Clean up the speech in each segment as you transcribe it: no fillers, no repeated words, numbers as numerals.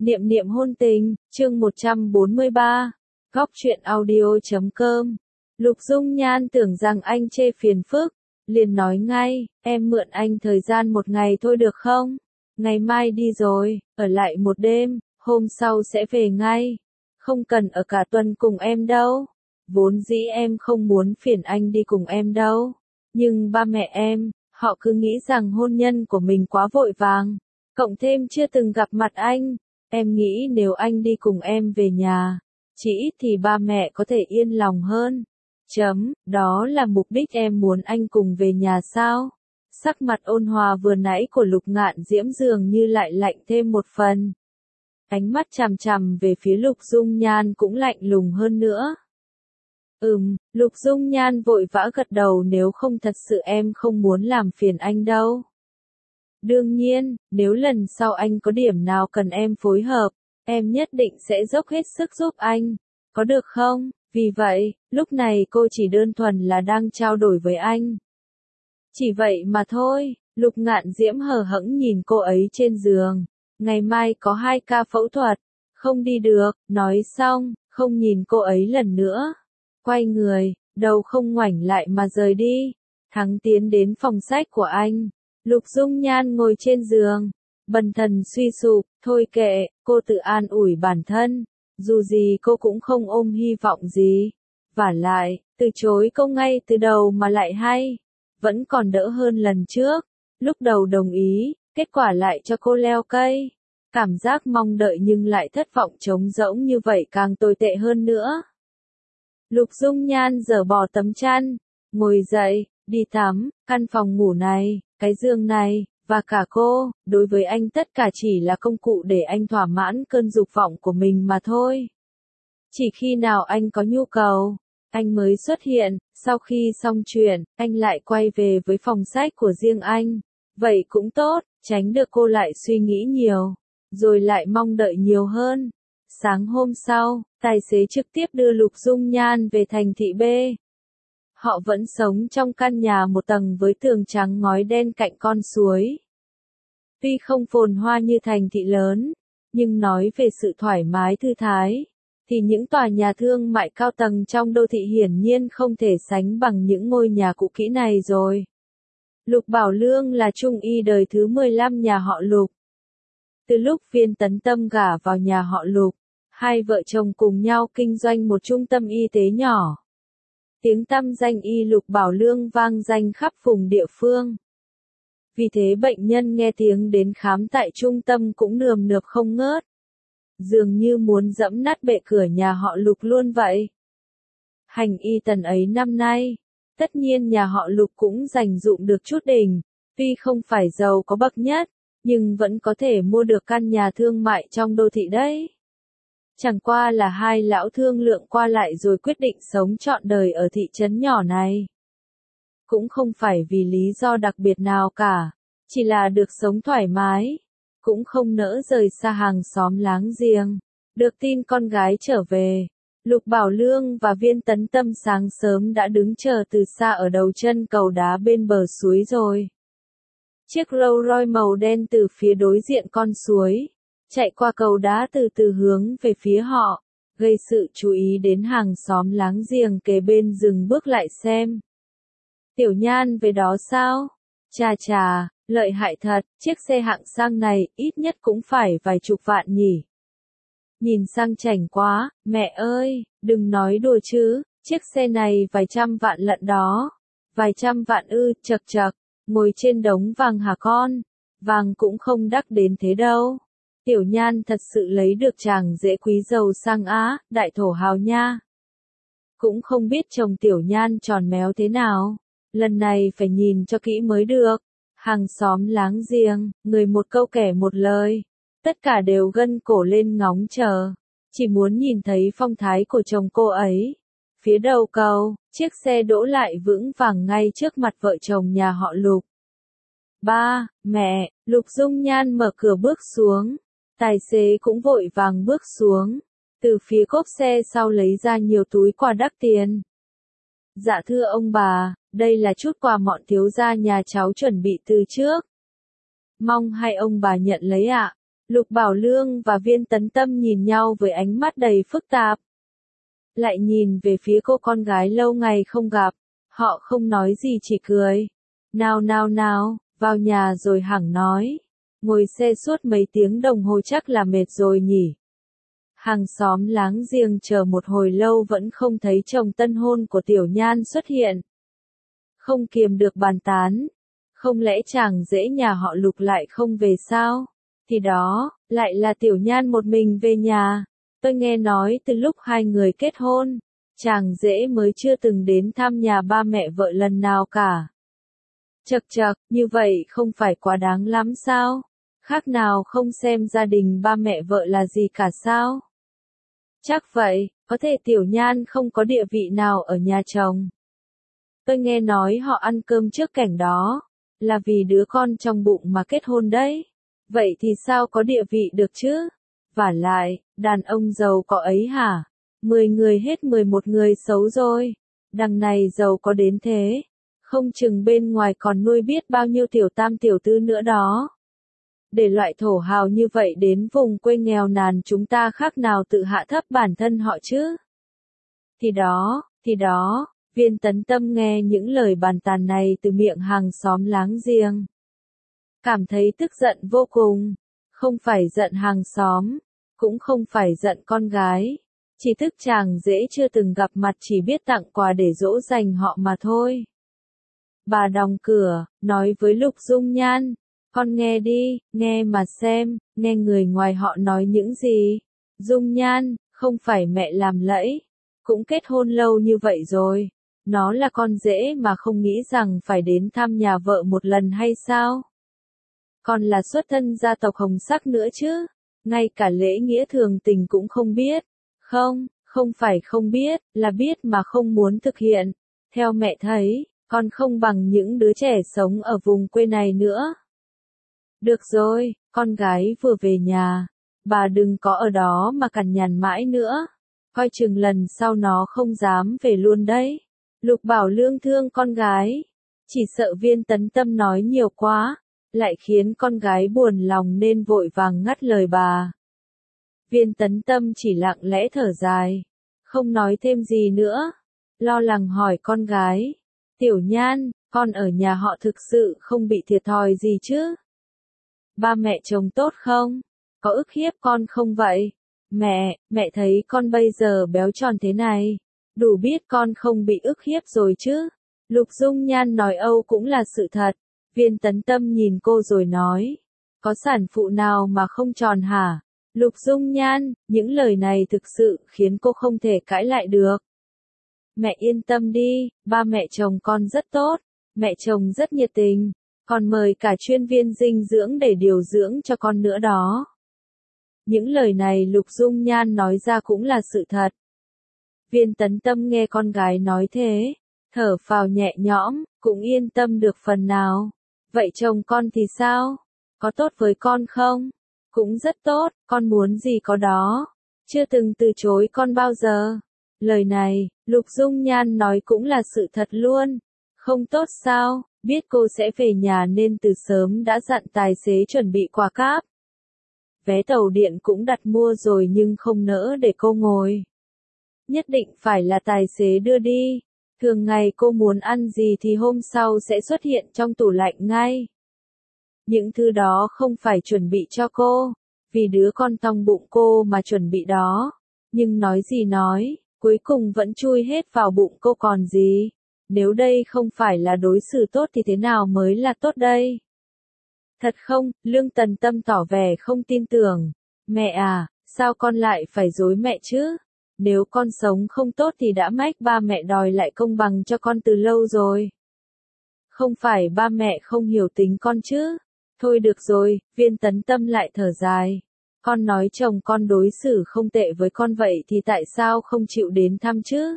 Niệm niệm hôn tình, chương 143, góc truyện audio.com. Lục Dung Nhan tưởng rằng anh chê phiền phức, liền nói ngay, em mượn anh thời gian một ngày thôi được không? Ngày mai đi rồi, ở lại một đêm, hôm sau sẽ về ngay. Không cần ở cả tuần cùng em đâu. Vốn dĩ em không muốn phiền anh đi cùng em đâu. Nhưng ba mẹ em, họ cứ nghĩ rằng hôn nhân của mình quá vội vàng. Cộng thêm chưa từng gặp mặt anh. Em nghĩ nếu anh đi cùng em về nhà, chỉ ít thì ba mẹ có thể yên lòng hơn. Đó là mục đích em muốn anh cùng về nhà sao? Sắc mặt ôn hòa vừa nãy của Lục Ngạn Diễm dường như lại lạnh thêm một phần. Ánh mắt chằm chằm về phía Lục Dung Nhan cũng lạnh lùng hơn nữa. Lục Dung Nhan vội vã gật đầu, nếu không thật sự em không muốn làm phiền anh đâu. Đương nhiên, nếu lần sau anh có điểm nào cần em phối hợp, em nhất định sẽ dốc hết sức giúp anh. Có được không? Vì vậy, lúc này cô chỉ đơn thuần là đang trao đổi với anh. Chỉ vậy mà thôi, Lục Ngạn Diễm hờ hững nhìn cô ấy trên giường. Ngày mai có 2 ca phẫu thuật, không đi được, nói xong, không nhìn cô ấy lần nữa. Quay người, đầu không ngoảnh lại mà rời đi. Thắng tiến đến phòng sách của anh. Lục Dung Nhan ngồi trên giường, bần thần suy sụp, thôi kệ, cô tự an ủi bản thân, dù gì cô cũng không ôm hy vọng gì. Vả lại, từ chối câu ngay từ đầu mà lại hay, vẫn còn đỡ hơn lần trước, lúc đầu đồng ý, kết quả lại cho cô leo cây. Cảm giác mong đợi nhưng lại thất vọng trống rỗng như vậy càng tồi tệ hơn nữa. Lục Dung Nhan giở bỏ tấm chăn, ngồi dậy, đi tắm, căn phòng ngủ này, cái giường này, và cả cô, đối với anh tất cả chỉ là công cụ để anh thỏa mãn cơn dục vọng của mình mà thôi. Chỉ khi nào anh có nhu cầu, anh mới xuất hiện, sau khi xong chuyện, anh lại quay về với phòng sách của riêng anh. Vậy cũng tốt, tránh được cô lại suy nghĩ nhiều, rồi lại mong đợi nhiều hơn. Sáng hôm sau, tài xế trực tiếp đưa Lục Dung Nhan về thành thị B. Họ vẫn sống trong căn nhà một tầng với tường trắng ngói đen cạnh con suối. Tuy không phồn hoa như thành thị lớn, nhưng nói về sự thoải mái thư thái, thì những tòa nhà thương mại cao tầng trong đô thị hiển nhiên không thể sánh bằng những ngôi nhà cũ kỹ này rồi. Lục Bảo Lương là trung y đời thứ 15 nhà họ Lục. Từ lúc Viên Tấn Tâm gả vào nhà họ Lục, hai vợ chồng cùng nhau kinh doanh một trung tâm y tế nhỏ. Tiếng tăm danh y Lục Bảo Lương vang danh khắp vùng địa phương. Vì thế bệnh nhân nghe tiếng đến khám tại trung tâm cũng nườm nượp không ngớt. Dường như muốn dẫm nát bệ cửa nhà họ Lục luôn vậy. Hành y tần ấy năm nay, tất nhiên nhà họ Lục cũng dành dụm được chút đỉnh. Tuy không phải giàu có bậc nhất, nhưng vẫn có thể mua được căn nhà thương mại trong đô thị đấy. Chẳng qua là hai lão thương lượng qua lại rồi quyết định sống trọn đời ở thị trấn nhỏ này. Cũng không phải vì lý do đặc biệt nào cả, chỉ là được sống thoải mái, cũng không nỡ rời xa hàng xóm láng giềng. Được tin con gái trở về, Lục Bảo Lương và Viên Tấn Tâm sáng sớm đã đứng chờ từ xa ở đầu chân cầu đá bên bờ suối rồi. Chiếc Rolls Royce màu đen từ phía đối diện con suối, chạy qua cầu đá từ từ hướng về phía họ, gây sự chú ý đến hàng xóm láng giềng kế bên dừng bước lại xem. Tiểu Nhan về đó sao? Chà, lợi hại thật, chiếc xe hạng sang này ít nhất cũng phải vài chục vạn nhỉ. Nhìn sang chảnh quá, mẹ ơi, đừng nói đùa chứ, chiếc xe này vài trăm vạn lận đó. Vài trăm vạn ư, chậc chậc, ngồi trên đống vàng hả con? Vàng cũng không đắt đến thế đâu. Tiểu Nhan thật sự lấy được chàng dễ quý giàu sang Á, đại thổ hào nha. Cũng không biết chồng Tiểu Nhan tròn méo thế nào. Lần này phải nhìn cho kỹ mới được. Hàng xóm láng giềng, người một câu kẻ một lời. Tất cả đều gân cổ lên ngóng chờ. Chỉ muốn nhìn thấy phong thái của chồng cô ấy. Phía đầu cầu, chiếc xe đỗ lại vững vàng ngay trước mặt vợ chồng nhà họ Lục. Ba, mẹ, Lục Dung Nhan mở cửa bước xuống. Tài xế cũng vội vàng bước xuống. Từ phía cốp xe sau lấy ra nhiều túi quà đắt tiền. Dạ thưa ông bà, đây là chút quà mọn thiếu gia nhà cháu chuẩn bị từ trước. Mong hai ông bà nhận lấy ạ. Lục Bảo Lương và Viên Tấn Tâm nhìn nhau với ánh mắt đầy phức tạp. Lại nhìn về phía cô con gái lâu ngày không gặp, họ không nói gì chỉ cười. Nào nào nào, vào nhà rồi hẳn nói. Ngồi xe suốt mấy tiếng đồng hồ chắc là mệt rồi nhỉ. Hàng xóm láng giềng chờ một hồi lâu vẫn không thấy chồng tân hôn của Tiểu Nhan xuất hiện. Không kiềm được bàn tán. Không lẽ chàng rể nhà họ Lục lại không về sao? Thì đó, lại là Tiểu Nhan một mình về nhà. Tôi nghe nói từ lúc hai người kết hôn, chàng rể mới chưa từng đến thăm nhà ba mẹ vợ lần nào cả. Chậc chậc, như vậy không phải quá đáng lắm sao? Khác nào không xem gia đình ba mẹ vợ là gì cả sao? Chắc vậy, có thể Tiểu Nhan không có địa vị nào ở nhà chồng. Tôi nghe nói họ ăn cơm trước cảnh đó, là vì đứa con trong bụng mà kết hôn đấy. Vậy thì sao có địa vị được chứ? Vả lại, đàn ông giàu có ấy hả? 10 người hết 11 người xấu rồi. Đằng này giàu có đến thế. Không chừng bên ngoài còn nuôi biết bao nhiêu tiểu tam tiểu tư nữa đó. Để loại thổ hào như vậy đến vùng quê nghèo nàn chúng ta khác nào tự hạ thấp bản thân họ chứ? Thì đó, Viên Tấn Tâm nghe những lời bàn tàn này từ miệng hàng xóm láng giềng. Cảm thấy tức giận vô cùng. Không phải giận hàng xóm, cũng không phải giận con gái. Chỉ tức chàng dễ chưa từng gặp mặt chỉ biết tặng quà để dỗ dành họ mà thôi. Bà đóng cửa, nói với Lục Dung Nhan. Con nghe đi, nghe mà xem, nghe người ngoài họ nói những gì. Dung Nhan, không phải mẹ làm lẫy. Cũng kết hôn lâu như vậy rồi. Nó là con rể mà không nghĩ rằng phải đến thăm nhà vợ một lần hay sao? Còn là xuất thân gia tộc hồng sắc nữa chứ. Ngay cả lễ nghĩa thường tình cũng không biết. Không phải không biết, là biết mà không muốn thực hiện. Theo mẹ thấy, con không bằng những đứa trẻ sống ở vùng quê này nữa. Được rồi, con gái vừa về nhà. Bà đừng có ở đó mà cằn nhằn mãi nữa. Coi chừng lần sau nó không dám về luôn đấy. Lục Bảo Lương thương con gái. Chỉ sợ Viên Tấn Tâm nói nhiều quá, lại khiến con gái buồn lòng nên vội vàng ngắt lời bà. Viên Tấn Tâm chỉ lặng lẽ thở dài, không nói thêm gì nữa, lo lắng hỏi con gái. Tiểu Nhan, con ở nhà họ thực sự không bị thiệt thòi gì chứ? Ba mẹ chồng tốt không? Có ức hiếp con không vậy? Mẹ thấy con bây giờ béo tròn thế này, đủ biết con không bị ức hiếp rồi chứ? Lục Dung Nhan nói âu cũng là sự thật. Viên Tấn Tâm nhìn cô rồi nói. Có sản phụ nào mà không tròn hả? Lục Dung Nhan, những lời này thực sự khiến cô không thể cãi lại được. Mẹ yên tâm đi, ba mẹ chồng con rất tốt, mẹ chồng rất nhiệt tình, còn mời cả chuyên viên dinh dưỡng để điều dưỡng cho con nữa đó. Những lời này Lục Dung Nhan nói ra cũng là sự thật. Viên Tấn Tâm nghe con gái nói thế, thở phào nhẹ nhõm, cũng yên tâm được phần nào. Vậy chồng con thì sao? Có tốt với con không? Cũng rất tốt, con muốn gì có đó. Chưa từng từ chối con bao giờ. Lời này, Lục Dung Nhan nói cũng là sự thật luôn. Không tốt sao? Biết cô sẽ về nhà nên từ sớm đã dặn tài xế chuẩn bị quà cáp. Vé tàu điện cũng đặt mua rồi nhưng không nỡ để cô ngồi. Nhất định phải là tài xế đưa đi. Thường ngày cô muốn ăn gì thì hôm sau sẽ xuất hiện trong tủ lạnh ngay. Những thứ đó không phải chuẩn bị cho cô, vì đứa con trong bụng cô mà chuẩn bị đó. Nhưng nói gì nói, cuối cùng vẫn chui hết vào bụng cô còn gì. Nếu đây không phải là đối xử tốt thì thế nào mới là tốt đây? Thật không? Lương Tần Tâm tỏ vẻ không tin tưởng. Mẹ à, sao con lại phải dối mẹ chứ? Nếu con sống không tốt thì đã mách ba mẹ đòi lại công bằng cho con từ lâu rồi. Không phải ba mẹ không hiểu tính con chứ? Thôi được rồi, Viên Tấn Tâm lại thở dài. Con nói chồng con đối xử không tệ với con vậy thì tại sao không chịu đến thăm chứ?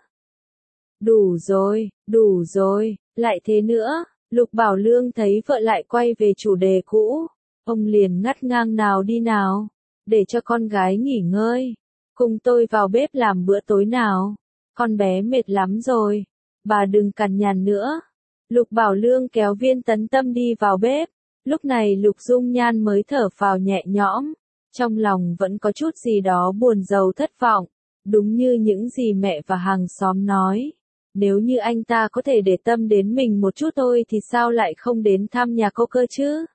Đủ rồi, lại thế nữa. Lục Bảo Lương thấy vợ lại quay về chủ đề cũ. Ông liền ngắt ngang nào đi nào. Để cho con gái nghỉ ngơi. Cùng tôi vào bếp làm bữa tối nào. Con bé mệt lắm rồi. Bà đừng cằn nhằn nữa. Lục Bảo Lương kéo Viên Tấn Tâm đi vào bếp. Lúc này Lục Dung Nhan mới thở phào nhẹ nhõm. Trong lòng vẫn có chút gì đó buồn rầu thất vọng, đúng như những gì mẹ và hàng xóm nói. Nếu như anh ta có thể để tâm đến mình một chút thôi thì sao lại không đến thăm nhà cô cơ chứ?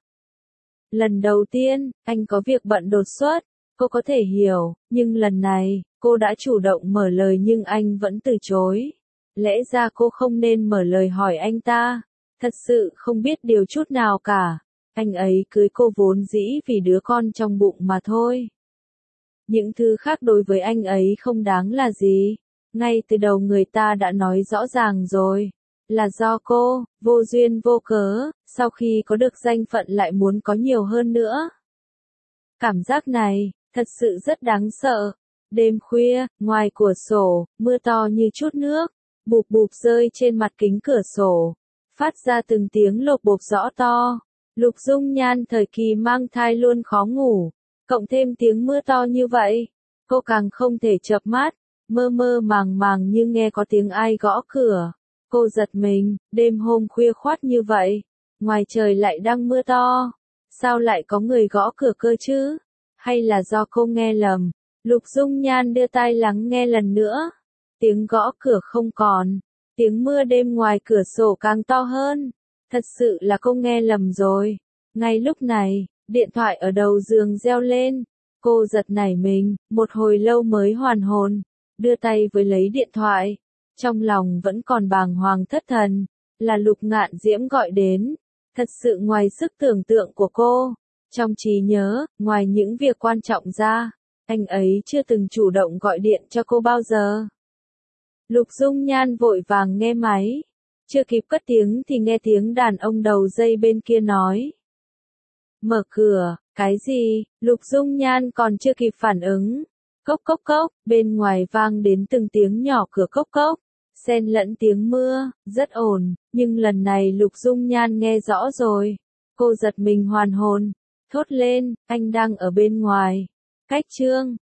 Lần đầu tiên, anh có việc bận đột xuất, cô có thể hiểu, nhưng lần này, cô đã chủ động mở lời nhưng anh vẫn từ chối. Lẽ ra cô không nên mở lời hỏi anh ta, thật sự không biết điều chút nào cả. Anh ấy cưới cô vốn dĩ vì đứa con trong bụng mà thôi. Những thứ khác đối với anh ấy không đáng là gì. Ngay từ đầu người ta đã nói rõ ràng rồi. Là do cô, vô duyên vô cớ, sau khi có được danh phận lại muốn có nhiều hơn nữa. Cảm giác này, thật sự rất đáng sợ. Đêm khuya, ngoài cửa sổ, mưa to như chút nước, bụp bụp rơi trên mặt kính cửa sổ, phát ra từng tiếng lộp bộp rõ to. Lục Dung Nhan thời kỳ mang thai luôn khó ngủ, cộng thêm tiếng mưa to như vậy, cô càng không thể chợp mắt, mơ mơ màng màng như nghe có tiếng ai gõ cửa. Cô giật mình, đêm hôm khuya khoắt như vậy, ngoài trời lại đang mưa to, sao lại có người gõ cửa cơ chứ? Hay là do cô nghe lầm? Lục Dung Nhan đưa tai lắng nghe lần nữa, tiếng gõ cửa không còn, tiếng mưa đêm ngoài cửa sổ càng to hơn. Thật sự là cô nghe lầm rồi. Ngay lúc này, điện thoại ở đầu giường reo lên. Cô giật nảy mình, một hồi lâu mới hoàn hồn, đưa tay với lấy điện thoại. Trong lòng vẫn còn bàng hoàng thất thần, là Lục Ngạn Diễm gọi đến. Thật sự ngoài sức tưởng tượng của cô. Trong trí nhớ, ngoài những việc quan trọng ra, anh ấy chưa từng chủ động gọi điện cho cô bao giờ. Lục Dung Nhan vội vàng nghe máy. Chưa kịp cất tiếng thì nghe tiếng đàn ông đầu dây bên kia nói. Mở cửa, cái gì? Lục Dung Nhan còn chưa kịp phản ứng. Cốc cốc cốc, bên ngoài vang đến từng tiếng nhỏ cửa cốc cốc, xen lẫn tiếng mưa, rất ồn, nhưng lần này Lục Dung Nhan nghe rõ rồi. Cô giật mình hoàn hồn, thốt lên, anh đang ở bên ngoài. Cách Trương,